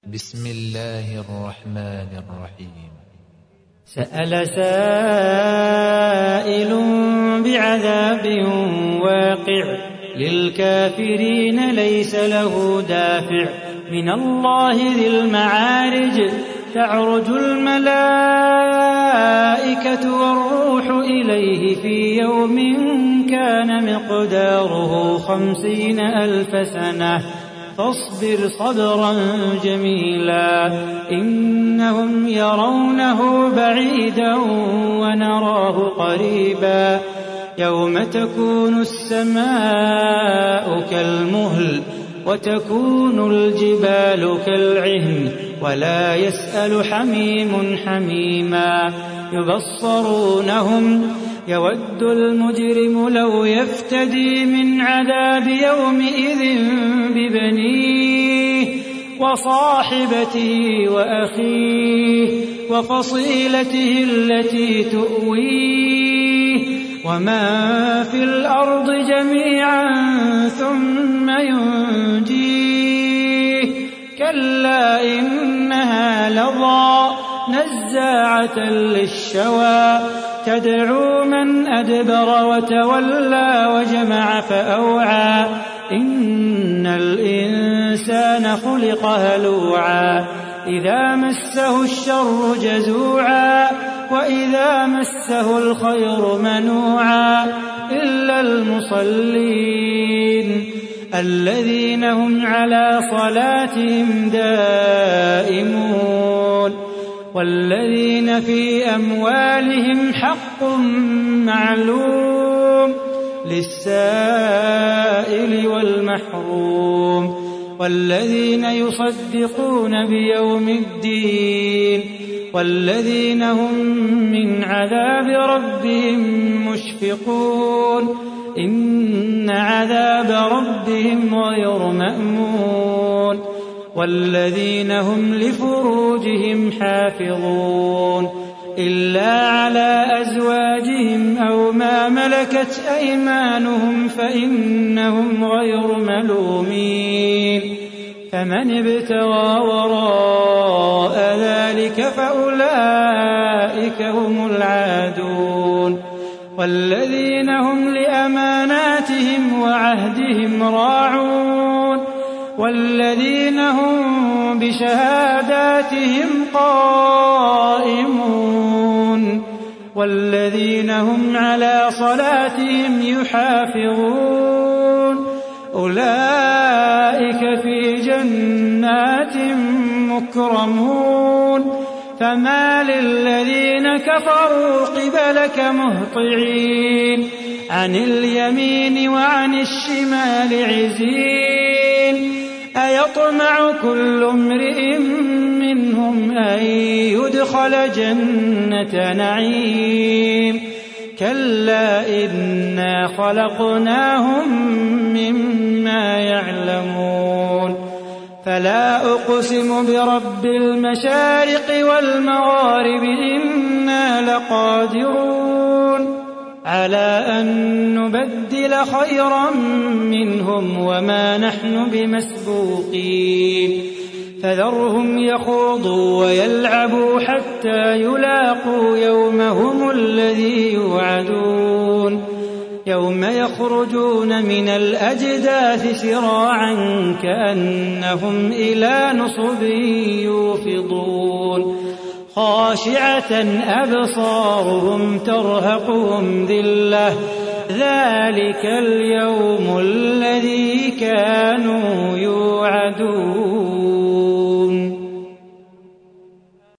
بسم الله الرحمن الرحيم. سأل سائل بعذاب واقع للكافرين ليس له دافع من الله ذي المعارج تعرج الملائكة والروح إليه في يوم كان مقداره 50,000 سنة فاصبر صبرا جميلا إنهم يرونه بعيدا ونراه قريبا يوم تكون السماء كالمهل وتكون الجبال كالعهن ولا يسأل حميم حميما يبصرونهم يود المجرم لو يفتدي من عذاب يومئذ ببنيه وصاحبته وأخيه وفصيلته التي تؤويه ومن في الأرض جميعا ثم ينجيه كلا إنها لظى نزاعة للشوى تدعو من أدبر وتولى وجمع فأوعى إن الإنسان خلق هلوعا إذا مسه الشر جزوعا وإذا مسه الخير منوعا إلا المصلين الذين هم على صلاتهم دائمون والذين في أموالهم حق معلوم للسائل والمحروم والذين يصدقون بيوم الدين والذين هم من عذاب ربهم مشفقون إن عذاب ربهم غير مأمون والذين هم لفروجهم حافظون إلا على أزواجهم أو ما ملكت أيمانهم فإنهم غير ملومين فمن ابتغى وراء ذلك فأولئك هم العادون والذين هم لأماناتهم وعهدهم راعون والذين هم بشهاداتهم قائمون والذين هم على صلاتهم يحافظون أولئك في جنات مكرمون فما للذين كفروا قبلك مهطعين عن اليمين وعن الشمال عزين أيطمع كل امرئ منهم أن يدخل جنة نعيم كلا إنا خلقناهم مما يعلمون فلا أقسم برب المشارق والمغارب إنا لقادرون على أن نبدل خيرا منهم وما نحن بمسبوقين فذرهم يخوضوا ويلعبوا حتى يلاقوا يومهم الذي يوعدون يوم يخرجون من الأجداث سراعا كأنهم إلى نصب يوفضون خاشعة أبصارهم ترهقهم ذلة ذلك اليوم الذي كانوا يوعدون